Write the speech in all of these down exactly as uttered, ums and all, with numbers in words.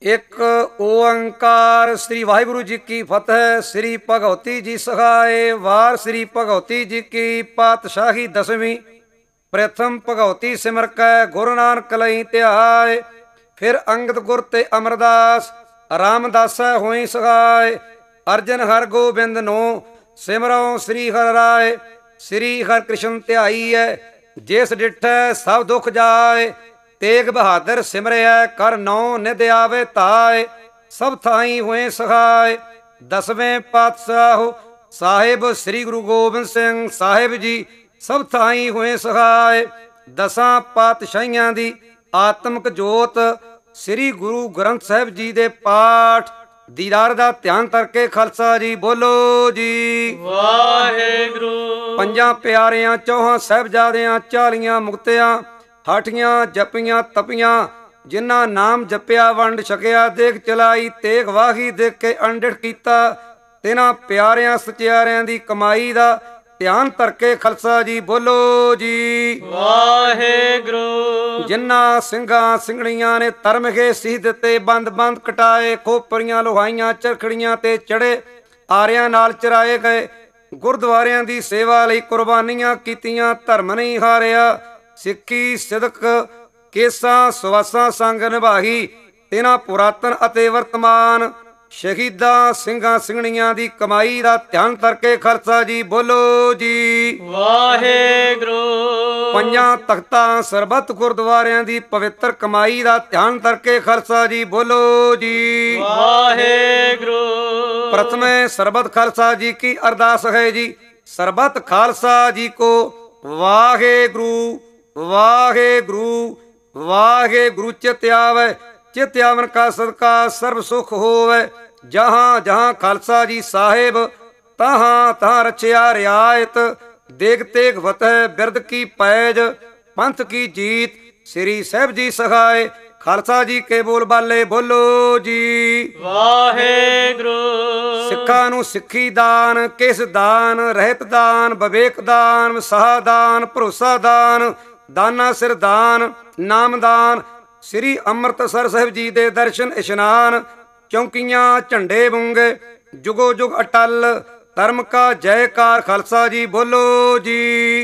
एक ओंकार। श्री वाहिगुरु जी की फतेह। श्री भगवती जी सहाय। वार श्री भगवती जी की पातशाही दसवीं। प्रथम भगवती सिमर कै गुरु नानक लई ध्याय। फिर अंगद गुर ते अमरदास रामदासा होई सहाय। अर्जन हर गोबिंद नो सिमरो श्री हर राय। श्री हर कृष्ण ध्याई है जिस डिठै सब दुख जाए। तेग बहादुर सिमरिया कर नौ निध आवे ताय। सब थाई हुए सहाय। दसवें पातशाह साहिब श्री गुरु गोबिंद सिंह साहिब जी सब थाई हुए सहाय। दसां पातशाहियां दी आत्मक जोत श्री गुरु ग्रंथ साहिब जी दे पाठ दीदार दा ध्यान करके खालसा जी बोलो जी वाहेगुरु। पंजां प्यारियां चौहां साहिबजादियां चालियां मुक्तियां हाठियां जपियां तपियां जिन्ना नाम जपिया वंड छकिया देख चलाई तेग वाही देख के अंडिठ कीता। तिन्हां प्यारियां सचियारियां दी कमाई दा ध्यान धरके खालसा जी बोलो जी वाहेगुरु। जिन्ना ਸਿੰਘਾਂ ਸਿੰਘਣੀਆਂ ने ਧਰਮ ਕੇ ਸੀਹ ਦਿੱਤੇ ਬੰਦ ਬੰਦ ਕਟਾਏ। ਖੋਪਰੀਆਂ ਲੋਹਾਈਆਂ ਚਰਖੜੀਆਂ ਤੇ ਚੜੇ ਆਰਿਆਂ ਨਾਲ ਚਰਾਏ ਗਏ। ਗੁਰਦੁਆਰਿਆਂ ਦੀ ਸੇਵਾ ਲਈ ਕੁਰਬਾਨੀਆਂ ਕੀਤੀਆਂ ਧਰਮ ਨਹੀਂ ਹਾਰਿਆ। ਸਿੱਖੀ ਸਿਦਕ ਕੇਸਾਂ ਸਵਾਸਾਂ ਸੰਗ ਨਿਭਾਈ। ਤਿਨਾਂ ਪੁਰਾਤਨ ਅਤੇ ਵਰਤਮਾਨ ਸ਼ਹੀਦਾਂ ਸਿੰਘਾਂ ਸਿੰਘਣੀਆਂ ਦੀ ਕਮਾਈ ਦਾ ਧਿਆਨ ਕਰਕੇ ਖਾਲਸਾ ਜੀ ਬੋਲੋ ਜੀ ਵਾਹਿਗੁਰੂ। ਪੰਜਾਂ ਤਖਤਾਂ ਸਰਬੱਤ ਗੁਰਦੁਆਰਿਆਂ ਦੀ ਪਵਿੱਤਰ ਕਮਾਈ ਦਾ ਧਿਆਨ ਕਰਕੇ ਖਾਲਸਾ ਜੀ ਬੋਲੋ ਜੀ ਵਾਹਿਗੁਰੂ। प्रथमे सरबत खालसा जी की अरदास है जी। सरबत खालसा जी को वाहे गुरु वाहे गुरु वाहे गुरु चित आवे। चित आवन का सदका सर्व सुख होवे। जहाँ जहाँ खालसा जी साहेब तहाँ तहाँ रचिया रियायत। देग तेग फतेह बिरद की पैज पंथ की जीत। श्री साहिब जी सहाय खालसा जी के बोल बाले बोलो जी वाहेगुरु। सिक्खां नूं सिक्खी दान किस दान रहत दान विवेक दान वसाह दान भरोसा दान दाना सिर दान नाम दान। श्री अमृतसर साहिब जी दे दर्शन इशनान। चौंकियां झंडे बूंगे जुगो जुग अटल। धर्म का जयकार खालसा जी बोलो जी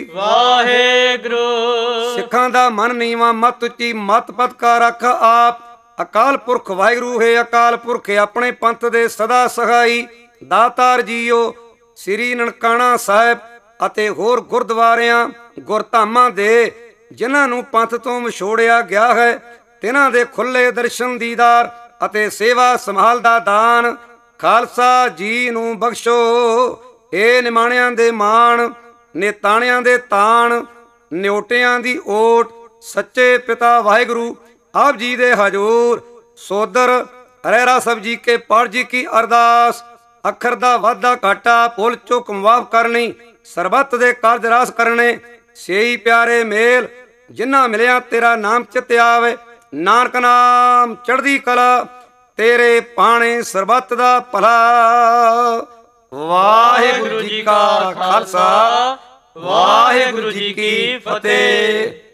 वाहेगुरु। सिखां दा मन नीवा मत उच्ची मत पत का रख आप। अकाल पुरख वाहिगुरु है अकाल पुरख अपने पंथ दे सदा सहाई। दातार जीओ श्री ननकाना साहिब ਅਤੇ ਹੋਰ ਗੁਰਦੁਆਰਿਆਂ ਗੁਰਧਾਮਾਂ ਦੇ ਜਿਨ੍ਹਾਂ ਨੂੰ ਪੰਥ ਤੋਂ ਵਿਛੋੜਿਆ ਗਿਆ ਹੈ ਤਿਨਾਂ ਦੇ ਖੁੱਲੇ ਦਰਸ਼ਨ ਦੀਦਾਰ ਅਤੇ ਸੇਵਾ ਸੰਭਾਲ ਦਾ ਦਾਨ ਖਾਲਸਾ ਜੀ ਨੂੰ ਬਖਸ਼ੋ। ਇਹ ਨਿਮਾਣਿਆਂ ਦੇ ਮਾਣ ਨੇਤਾਣਿਆਂ ਦੇ ਤਾਣ ਨਿਉਟਿਆਂ ਦੀ ਓਟ ਸੱਚੇ ਪਿਤਾ ਵਾਹਿਗੁਰੂ ਆਪ ਜੀ ਦੇ ਹਜ਼ੂਰ ਸੋਦਰ ਰਹਿਰਾ ਸਾਹਿਬ ਜੀ ਕੇ ਪਾਠ ਜੀ ਕੀ ਅਰਦਾਸ। ਅੱਖਰ ਦਾ ਵਾਧਾ ਘਾਟਾ ਭੁੱਲ ਚੁੱਕ ਮਾਫ ਕਰਨੀ ਸਰਬੱਤ ਦੇ ਕਾਰਜ ਰਾਸ ਕਰਨੇ। ਸੇਈ ਪਿਆਰੇ ਮੇਲ ਜਿਨ੍ਹਾਂ ਮਿਲਿਆ ਤੇਰਾ ਨਾਮ ਚਿਤ ਆਵੇ। ਨਾਨਕ ਨਾਮ ਚੜ੍ਹਦੀ ਕਲਾ ਤੇਰੇ ਪਾਣੇ ਸਰਬੱਤ ਦਾ ਭਲਾ। ਵਾਹਿਗੁਰੂ ਜੀ ਕਾ ਖਾਲਸਾ ਵਾਹਿਗੁਰੂ ਜੀ ਕੀ ਫਤਿਹ।